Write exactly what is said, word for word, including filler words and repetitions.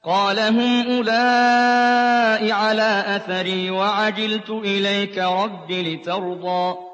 قَالَ هُمْ أُولَاءِ عَلَىٰ أَثَرِي وَعَجِلْتُ إِلَيْكَ رَبِّ لِتَرْضَىٰ